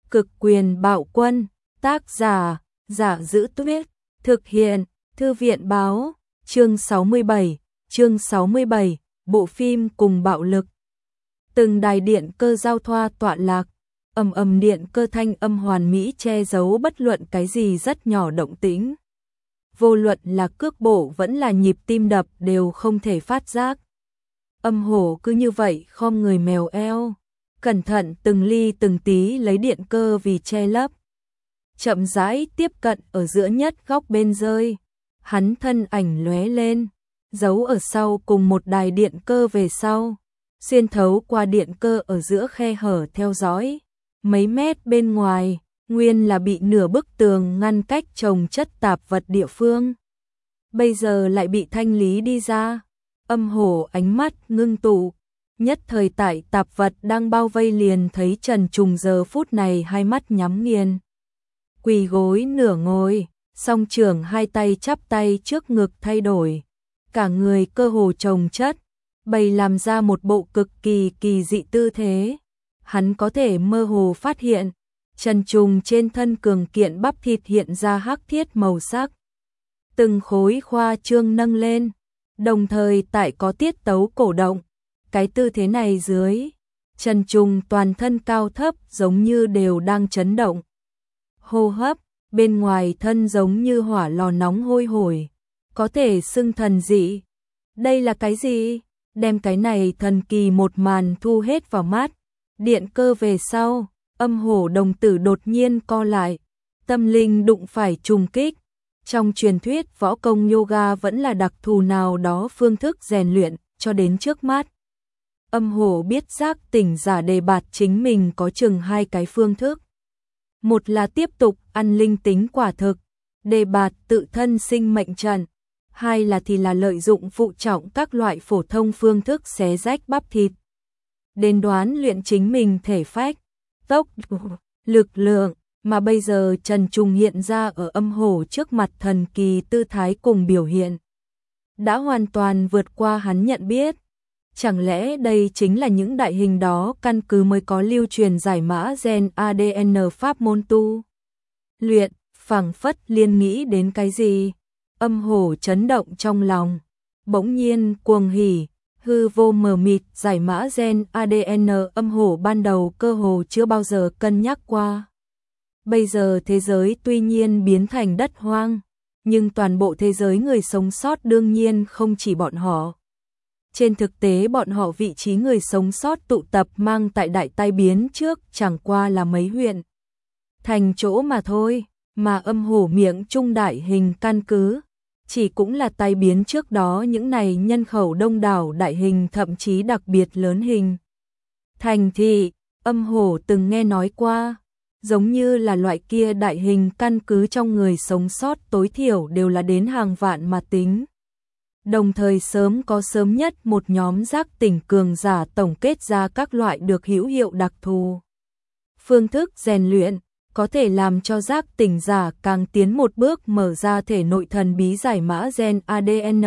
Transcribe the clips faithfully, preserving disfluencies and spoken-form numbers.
Cực quyền bạo quân, tác giả, Giả Dữ Tuyết, thực hiện, Thư viện báo, chương sáu mươi bảy, chương sáu mươi bảy, bộ phim cùng bạo lực. Từng đài điện cơ giao thoa tọa lạc, ầm ầm điện cơ thanh âm hoàn mỹ che giấu bất luận cái gì rất nhỏ động tĩnh. Vô luận là cước bộ vẫn là nhịp tim đập đều không thể phát giác. Âm hổ cứ như vậy khom người mèo eo, cẩn thận từng ly từng tí lấy điện cơ vì che lấp. Chậm rãi tiếp cận ở giữa nhất góc bên rơi, hắn thân ảnh lóe lên, giấu ở sau cùng một đài điện cơ về sau, xuyên thấu qua điện cơ ở giữa khe hở theo dõi. Mấy mét bên ngoài, nguyên là bị nửa bức tường ngăn cách trồng chất tạp vật địa phương. Bây giờ lại bị thanh lý đi ra. Âm hổ ánh mắt ngưng tụ, nhất thời tại tạp vật đang bao vây liền thấy Trần Trùng giờ phút này hai mắt nhắm nghiền. Quỳ gối nửa ngồi, song trưởng hai tay chắp tay trước ngực thay đổi. Cả người cơ hồ chồng chất, bày làm ra một bộ cực kỳ kỳ dị tư thế. Hắn có thể mơ hồ phát hiện, Trần Trùng trên thân cường kiện bắp thịt hiện ra hắc thiết màu sắc. Từng khối khoa trương nâng lên, đồng thời tại có tiết tấu cổ động. Cái tư thế này dưới, Trần Trùng toàn thân cao thấp giống như đều đang chấn động. Hô hấp, bên ngoài thân giống như hỏa lò nóng hôi hổi, có thể xưng thần dị. Đây là cái gì? Đem cái này thần kỳ một màn thu hết vào mắt. Điện cơ về sau, âm hổ đồng tử đột nhiên co lại, tâm linh đụng phải trùng kích. Trong truyền thuyết võ công yoga vẫn là đặc thù nào đó phương thức rèn luyện, cho đến trước mắt. Âm hổ biết giác tỉnh giả đề bạt chính mình có chừng hai cái phương thức. Một là tiếp tục ăn linh tính quả thực, đề bạt tự thân sinh mệnh trận. Hai là thì là lợi dụng phụ trọng các loại phổ thông phương thức xé rách bắp thịt. Đến đoán luyện chính mình thể phách, tốc, lực lượng, mà bây giờ Trần Trùng hiện ra ở âm hổ trước mặt thần kỳ tư thái cùng biểu hiện. Đã hoàn toàn vượt qua hắn nhận biết. Chẳng lẽ đây chính là những đại hình đó căn cứ mới có lưu truyền giải mã gen a đê en pháp môn tu luyện, phảng phất liên nghĩ đến cái gì. Âm hổ chấn động trong lòng, bỗng nhiên cuồng hỉ, hư vô mờ mịt giải mã gen a đê en âm hổ ban đầu cơ hồ chưa bao giờ cân nhắc qua. Bây giờ thế giới tuy nhiên biến thành đất hoang, nhưng toàn bộ thế giới người sống sót đương nhiên không chỉ bọn họ. Trên thực tế bọn họ vị trí người sống sót tụ tập mang tại đại tai biến trước chẳng qua là mấy huyện thành chỗ mà thôi, mà âm hổ miệng trung đại hình căn cứ chỉ cũng là tai biến trước đó những này nhân khẩu đông đảo đại hình thậm chí đặc biệt lớn hình thành thị. Âm hổ từng nghe nói qua, giống như là loại kia đại hình căn cứ trong người sống sót tối thiểu đều là đến hàng vạn mà tính. Đồng thời sớm có sớm nhất một nhóm giác tỉnh cường giả tổng kết ra các loại được hữu hiệu đặc thù phương thức rèn luyện, có thể làm cho giác tỉnh giả càng tiến một bước mở ra thể nội thần bí giải mã gen a đê en.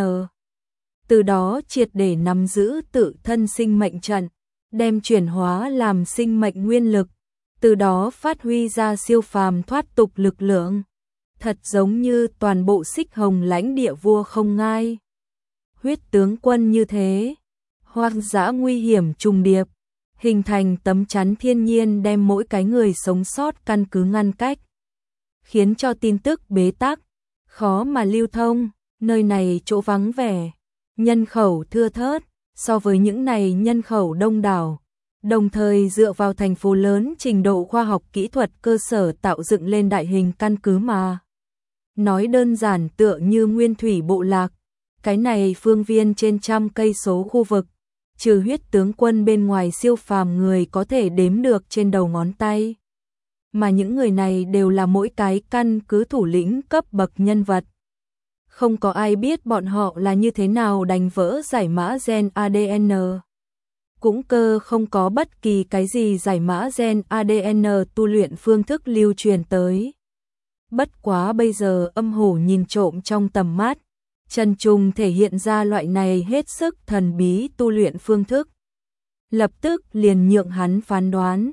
Từ đó triệt để nắm giữ tự thân sinh mệnh trận, đem chuyển hóa làm sinh mệnh nguyên lực, từ đó phát huy ra siêu phàm thoát tục lực lượng. Thật giống như toàn bộ Xích Hồng lãnh địa vua không ngai. Huyết tướng quân như thế, hoang dã nguy hiểm trùng điệp, hình thành tấm chắn thiên nhiên đem mỗi cái người sống sót căn cứ ngăn cách, khiến cho tin tức bế tắc, khó mà lưu thông. Nơi này chỗ vắng vẻ, nhân khẩu thưa thớt, so với những này nhân khẩu đông đảo, đồng thời dựa vào thành phố lớn trình độ khoa học kỹ thuật cơ sở tạo dựng lên đại hình căn cứ mà. Nói đơn giản tựa như nguyên thủy bộ lạc. Cái này phương viên trên trăm cây số khu vực, trừ huyết tướng quân bên ngoài siêu phàm người có thể đếm được trên đầu ngón tay. Mà những người này đều là mỗi cái căn cứ thủ lĩnh cấp bậc nhân vật. Không có ai biết bọn họ là như thế nào đánh vỡ giải mã gen a đê en. Cũng cơ không có bất kỳ cái gì giải mã gen a đê en tu luyện phương thức lưu truyền tới. Bất quá bây giờ âm hổ nhìn trộm trong tầm mắt, Trần Trùng thể hiện ra loại này hết sức thần bí tu luyện phương thức. Lập tức liền nhượng hắn phán đoán,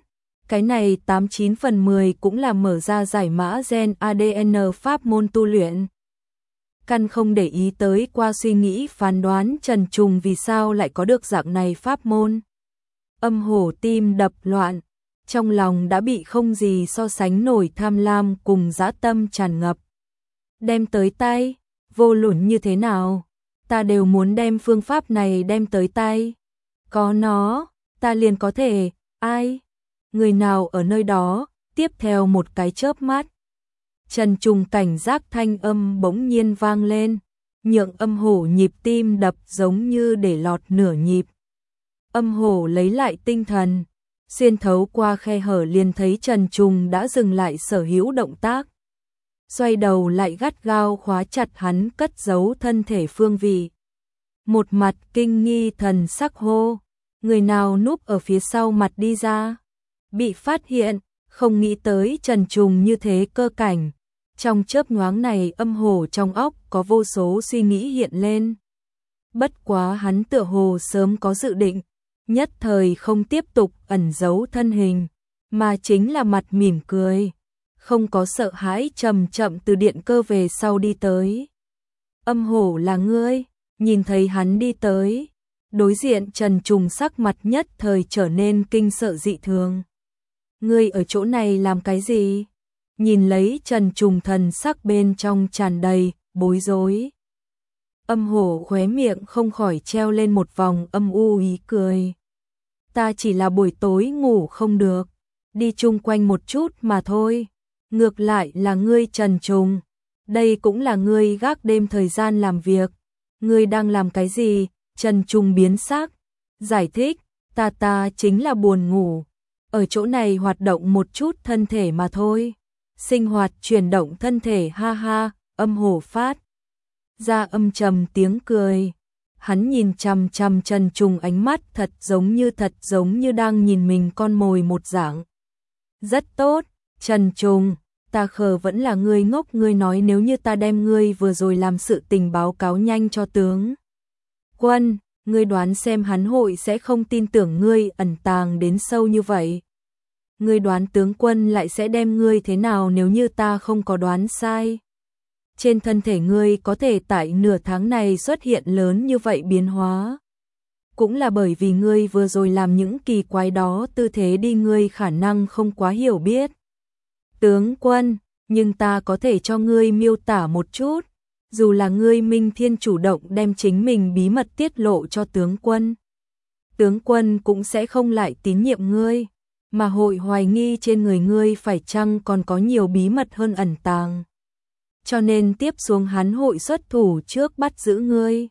Cái này tám chín phần mười cũng là mở ra giải mã gen a đê en pháp môn tu luyện. Căn không để ý tới qua suy nghĩ phán đoán Trần Trùng vì sao lại có được dạng này pháp môn. Âm hổ tim đập loạn, trong lòng đã bị không gì so sánh nổi tham lam cùng dã tâm tràn ngập. Đem tới tay, vô luận như thế nào, ta đều muốn đem phương pháp này đem tới tay. Có nó, ta liền có thể, ai? Người nào ở nơi đó, tiếp theo một cái chớp mắt. Trần Trùng cảnh giác thanh âm bỗng nhiên vang lên, nhượng âm hổ nhịp tim đập giống như để lọt nửa nhịp. Âm hổ lấy lại tinh thần, xuyên thấu qua khe hở liền thấy Trần Trùng đã dừng lại sở hữu động tác. Xoay đầu lại gắt gao khóa chặt hắn cất giấu thân thể phương vị. Một mặt kinh nghi thần sắc hô, người nào núp ở phía sau mặt đi ra. Bị phát hiện, không nghĩ tới Trần Trùng như thế cơ cảnh. Trong chớp nhoáng này âm hổ trong óc có vô số suy nghĩ hiện lên. Bất quá hắn tựa hồ sớm có dự định, nhất thời không tiếp tục ẩn giấu thân hình, mà chính là mặt mỉm cười, không có sợ hãi chậm chậm từ điện cơ về sau đi tới. Âm hổ là ngươi, nhìn thấy hắn đi tới, đối diện Trần Trùng sắc mặt nhất thời trở nên kinh sợ dị thường. Ngươi ở chỗ này làm cái gì? Nhìn lấy Trần Trùng thần sắc bên trong tràn đầy bối rối. Âm hổ khóe miệng không khỏi treo lên một vòng âm u ý cười. Ta chỉ là buổi tối ngủ không được, đi chung quanh một chút mà thôi. Ngược lại là ngươi Trần Trùng, đây cũng là ngươi gác đêm thời gian làm việc. Ngươi đang làm cái gì? Trần Trùng biến sắc, giải thích, ta ta chính là buồn ngủ. Ở chỗ này hoạt động một chút thân thể mà thôi. Sinh hoạt chuyển động thân thể ha ha, âm hổ phát ra âm trầm tiếng cười. Hắn nhìn chằm chằm Trần Trùng ánh mắt thật giống như thật giống như đang nhìn mình con mồi một dạng. Rất tốt, Trần Trùng, ta khờ vẫn là ngươi ngốc, ngươi nói nếu như ta đem ngươi vừa rồi làm sự tình báo cáo nhanh cho tướng quân, ngươi đoán xem hắn hội sẽ không tin tưởng ngươi ẩn tàng đến sâu như vậy. Ngươi đoán tướng quân lại sẽ đem ngươi thế nào nếu như ta không có đoán sai? Trên thân thể ngươi có thể tại nửa tháng này xuất hiện lớn như vậy biến hóa. Cũng là bởi vì ngươi vừa rồi làm những kỳ quái đó tư thế đi, ngươi khả năng không quá hiểu biết. Tướng quân, nhưng ta có thể cho ngươi miêu tả một chút, dù là ngươi Minh Thiên chủ động đem chính mình bí mật tiết lộ cho tướng quân. Tướng quân cũng sẽ không lại tín nhiệm ngươi, mà hội hoài nghi trên người ngươi phải chăng còn có nhiều bí mật hơn ẩn tàng. Cho nên tiếp xuống hắn hội xuất thủ trước bắt giữ ngươi,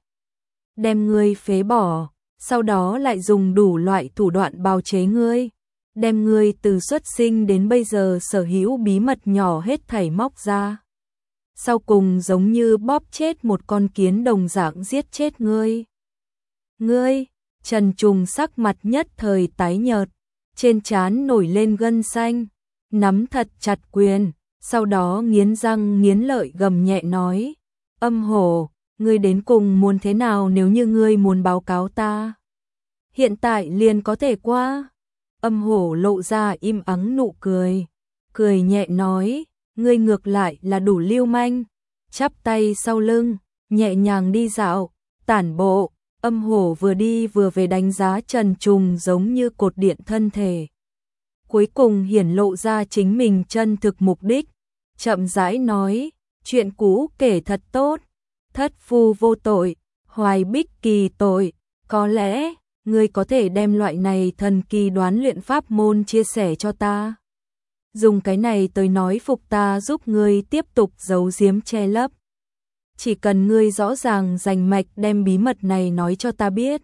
đem ngươi phế bỏ, sau đó lại dùng đủ loại thủ đoạn bào chế ngươi, đem ngươi từ xuất sinh đến bây giờ sở hữu bí mật nhỏ hết thảy móc ra. Sau cùng giống như bóp chết một con kiến đồng dạng giết chết ngươi. Ngươi, Trần Trùng sắc mặt nhất thời tái nhợt, trên trán nổi lên gân xanh, nắm thật chặt quyền, sau đó nghiến răng nghiến lợi gầm nhẹ nói, âm hổ, ngươi đến cùng muốn thế nào? Nếu như ngươi muốn báo cáo ta, hiện tại liền có thể qua. Âm hổ lộ ra im ắng nụ cười, cười nhẹ nói, ngươi ngược lại là đủ lưu manh, chắp tay sau lưng, nhẹ nhàng đi dạo, tản bộ. Âm hổ vừa đi vừa về đánh giá Trần Trùng giống như cột điện thân thể. Cuối cùng hiển lộ ra chính mình chân thực mục đích, chậm rãi nói, chuyện cũ kể thật tốt, thất phu vô tội, hoài bích kỳ tội, có lẽ ngươi có thể đem loại này thần kỳ đoán luyện pháp môn chia sẻ cho ta. Dùng cái này tới nói phục ta giúp ngươi tiếp tục giấu giếm che lấp. Chỉ cần ngươi rõ ràng rành mạch đem bí mật này nói cho ta biết,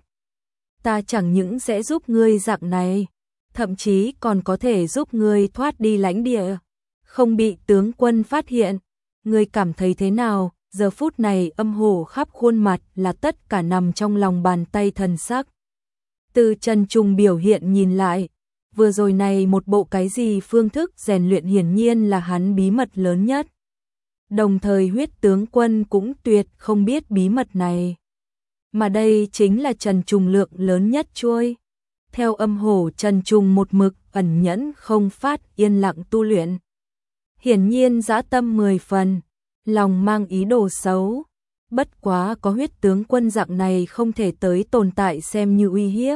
ta chẳng những sẽ giúp ngươi dạng này, thậm chí còn có thể giúp ngươi thoát đi lãnh địa, không bị tướng quân phát hiện. Ngươi cảm thấy thế nào? Giờ phút này âm hổ khắp khuôn mặt là tất cả nằm trong lòng bàn tay thần sắc. Từ Trần Trùng biểu hiện nhìn lại, vừa rồi này một bộ cái gì phương thức rèn luyện hiển nhiên là hắn bí mật lớn nhất. Đồng thời huyết tướng quân cũng tuyệt không biết bí mật này. Mà đây chính là Trần Trùng lượng lớn nhất chuôi. Theo âm hổ, Trần Trùng một mực ẩn nhẫn không phát, yên lặng tu luyện. Hiển nhiên dã tâm mười phần, lòng mang ý đồ xấu. Bất quá có huyết tướng quân dạng này không thể tới tồn tại xem như uy hiếp.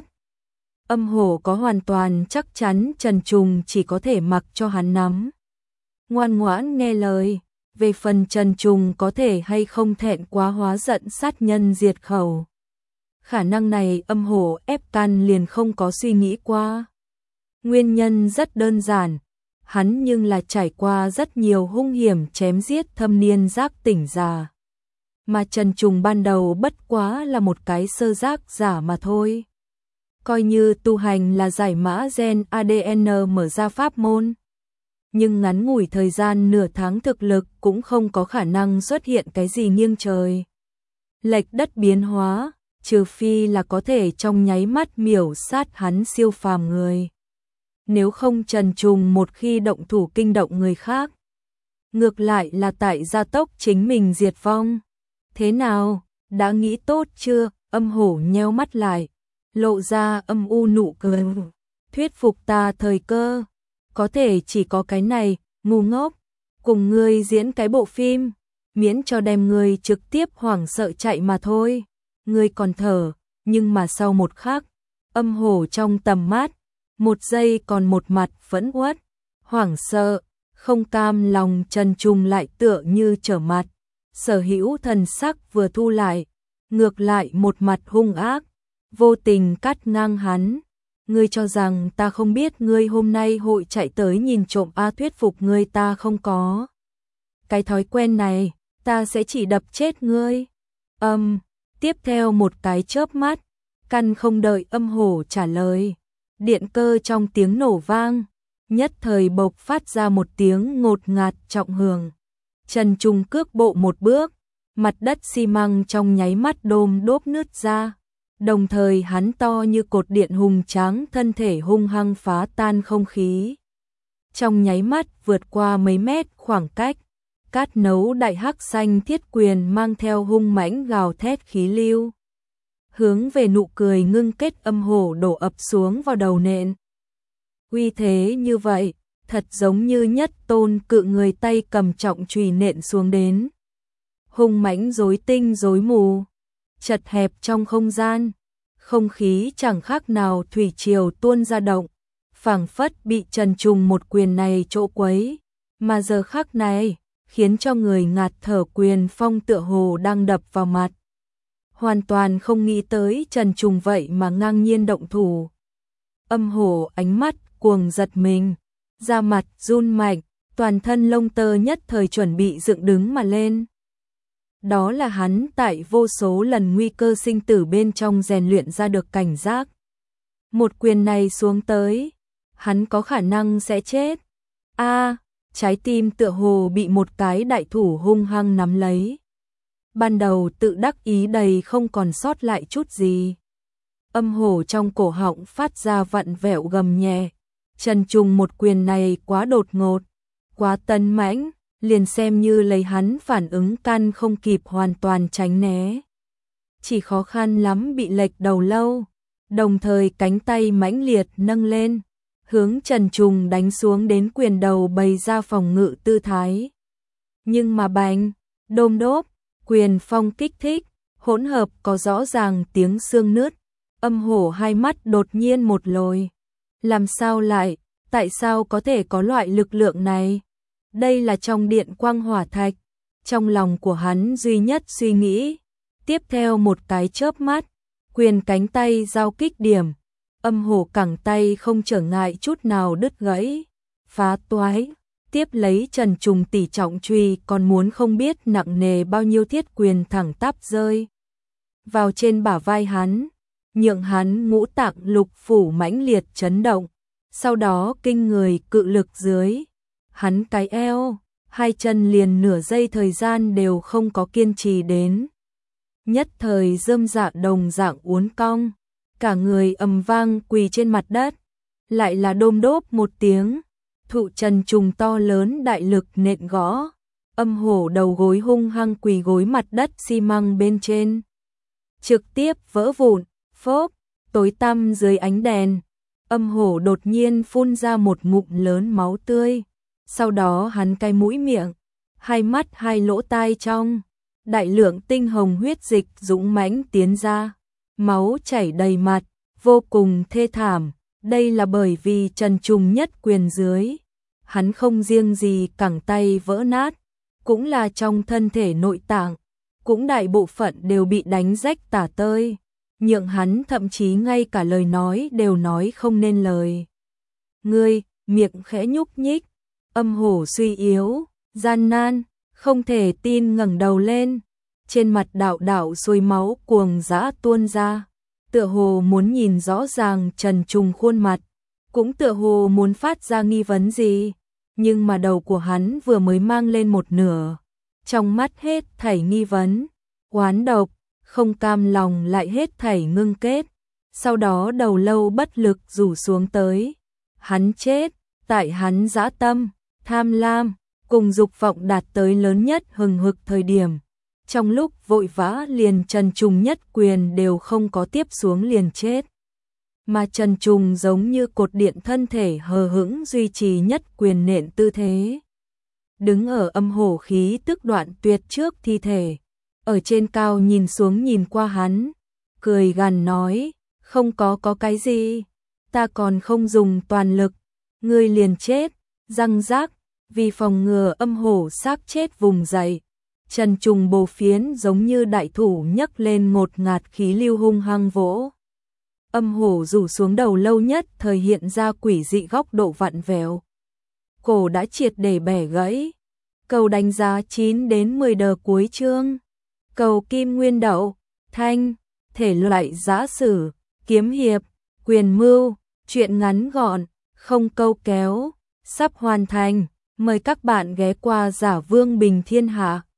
Âm hổ có hoàn toàn chắc chắn Trần Trùng chỉ có thể mặc cho hắn nắm. Ngoan ngoãn nghe lời, về phần Trần Trùng có thể hay không thẹn quá hóa giận sát nhân diệt khẩu. Khả năng này âm hổ ép can liền không có suy nghĩ qua. Nguyên nhân rất đơn giản, hắn nhưng là trải qua rất nhiều hung hiểm chém giết thâm niên giác tỉnh giả. Mà Trần Trùng ban đầu bất quá là một cái sơ giác giả mà thôi. Coi như tu hành là giải mã gen a đê en mở ra pháp môn. Nhưng ngắn ngủi thời gian nửa tháng thực lực cũng không có khả năng xuất hiện cái gì nghiêng trời lệch đất biến hóa, trừ phi là có thể trong nháy mắt miểu sát hắn siêu phàm người. Nếu không Trần Trùng một khi động thủ kinh động người khác, ngược lại là tại gia tốc chính mình diệt vong. Thế nào, đã nghĩ tốt chưa? Âm hổ nheo mắt lại, lộ ra âm u nụ cười. Thuyết phục ta thời cơ, có thể chỉ có cái này, ngu ngốc, cùng ngươi diễn cái bộ phim, miễn cho đem ngươi trực tiếp hoảng sợ chạy mà thôi. Ngươi còn thở, nhưng mà sau một khắc, âm hổ trong tầm mắt, một giây còn một mặt phẫn uất, hoảng sợ, không cam lòng. Trần Trùng lại tựa như trở mặt, sở hữu thần sắc vừa thu lại, ngược lại một mặt hung ác, vô tình cắt ngang hắn. Ngươi cho rằng ta không biết ngươi hôm nay hội chạy tới nhìn trộm a? Thuyết phục ngươi ta không có cái thói quen này, ta sẽ chỉ đập chết ngươi. Âm, um, tiếp theo một cái chớp mắt, căn không đợi âm hổ trả lời, điện cơ trong tiếng nổ vang, nhất thời bộc phát ra một tiếng ngột ngạt trọng hưởng. Trần Trùng cước bộ một bước, mặt đất xi măng trong nháy mắt đôm đốp nứt ra. Đồng thời hắn to như cột điện hùng tráng thân thể hung hăng phá tan không khí. Trong nháy mắt vượt qua mấy mét khoảng cách, cát nấu đại hắc xanh thiết quyền mang theo hung mãnh gào thét khí lưu. Hướng về nụ cười ngưng kết âm hổ đổ ập xuống vào đầu nện. Uy thế như vậy, thật giống như nhất tôn cự người tay cầm trọng chùy nện xuống đến. Hung mãnh rối tinh rối mù, chật hẹp trong không gian, không khí chẳng khác nào thủy triều tuôn ra động, phảng phất bị Trần Trùng một quyền này chỗ quấy, mà giờ khắc này, khiến cho người ngạt thở quyền phong tựa hồ đang đập vào mặt. Hoàn toàn không nghĩ tới Trần Trùng vậy mà ngang nhiên động thủ. Âm hổ ánh mắt cuồng giật mình, da mặt run mạnh, toàn thân lông tơ nhất thời chuẩn bị dựng đứng mà lên. Đó là hắn tại vô số lần nguy cơ sinh tử bên trong rèn luyện ra được cảnh giác. Một quyền này xuống tới, hắn có khả năng sẽ chết. A, trái tim tựa hồ bị một cái đại thủ hung hăng nắm lấy. Ban đầu tự đắc ý đầy không còn sót lại chút gì. Âm hổ trong cổ họng phát ra vặn vẹo gầm nhẹ. Trần Trùng một quyền này quá đột ngột, quá tấn mãnh, liền xem như lấy hắn phản ứng căn không kịp hoàn toàn tránh né. Chỉ khó khăn lắm bị lệch đầu lâu, đồng thời cánh tay mãnh liệt nâng lên, hướng Trần Trùng đánh xuống đến quyền đầu bày ra phòng ngự tư thái. Nhưng mà bành, đôm đốp, quyền phong kích thích, hỗn hợp có rõ ràng tiếng xương nứt. Âm hổ hai mắt đột nhiên một lồi. Làm sao lại, tại sao có thể có loại lực lượng này? Đây là trong điện quang hỏa thạch. Trong lòng của hắn duy nhất suy nghĩ. Tiếp theo một cái chớp mắt, quyền cánh tay giao kích điểm. Âm hổ cẳng tay không trở ngại chút nào đứt gãy, phá toái. Tiếp lấy Trần Trùng tỷ trọng truy còn muốn không biết nặng nề bao nhiêu thiết quyền thẳng tắp rơi vào trên bả vai hắn, nhượng hắn ngũ tạng lục phủ mãnh liệt chấn động. Sau đó kinh người cự lực dưới, hắn cái eo, hai chân liền nửa giây thời gian đều không có kiên trì đến. Nhất thời rơm dạ đồng dạng uốn cong, cả người ầm vang quỳ trên mặt đất, lại là đôm đốp một tiếng, thụ Trần Trùng to lớn đại lực nện gõ, âm hổ đầu gối hung hăng quỳ gối mặt đất xi măng bên trên. Trực tiếp vỡ vụn, phốp, tối tăm dưới ánh đèn, Âm hổ đột nhiên phun ra một ngụm lớn máu tươi, sau đó hắn cay mũi miệng, hai mắt hai lỗ tai trong, đại lượng tinh hồng huyết dịch dũng mãnh tiến ra, máu chảy đầy mặt, vô cùng thê thảm, đây là bởi vì Trần Trùng nhất quyền dưới, hắn không riêng gì cẳng tay vỡ nát, cũng là trong thân thể nội tạng, cũng đại bộ phận đều bị đánh rách tả tơi, nhượng hắn thậm chí ngay cả lời nói đều nói không nên lời. Ngươi, miệng khẽ nhúc nhích, âm hổ suy yếu, gian nan, không thể tin ngẩng đầu lên, trên mặt đạo đạo xuôi máu cuồng dã tuôn ra, tựa hồ muốn nhìn rõ ràng Trần Trùng khuôn mặt, cũng tựa hồ muốn phát ra nghi vấn gì, nhưng mà đầu của hắn vừa mới mang lên một nửa, trong mắt hết thảy nghi vấn, oán độc, không cam lòng lại hết thảy ngưng kết, sau đó đầu lâu bất lực rủ xuống tới, hắn chết, tại hắn dã tâm, tham lam, cùng dục vọng đạt tới lớn nhất hừng hực thời điểm. Trong lúc vội vã liền Trần Trùng nhất quyền đều không có tiếp xuống liền chết. Mà Trần Trùng giống như cột điện thân thể hờ hững duy trì nhất quyền nện tư thế. Đứng ở âm hổ khí tức đoạn tuyệt trước thi thể. Ở trên cao nhìn xuống nhìn qua hắn. Cười gằn nói, không có có cái gì. Ta còn không dùng toàn lực. Ngươi liền chết, răng rác. Vì phòng ngừa âm hổ xác chết vùng dậy. Trần Trùng bồ phiến giống như đại thủ nhấc lên ngột ngạt khí lưu hung hăng vỗ. Âm hổ rủ xuống đầu lâu nhất thời hiện ra quỷ dị góc độ vặn vẹo. Cổ đã triệt để bẻ gãy. Cầu đánh giá chín đến mười đờ cuối chương. Cầu kim nguyên đậu, thanh, thể loại giã sử, kiếm hiệp, quyền mưu, truyện ngắn gọn, không câu kéo, sắp hoàn thành. Mời các bạn ghé qua Giả Vương Bình Thiên Hạ.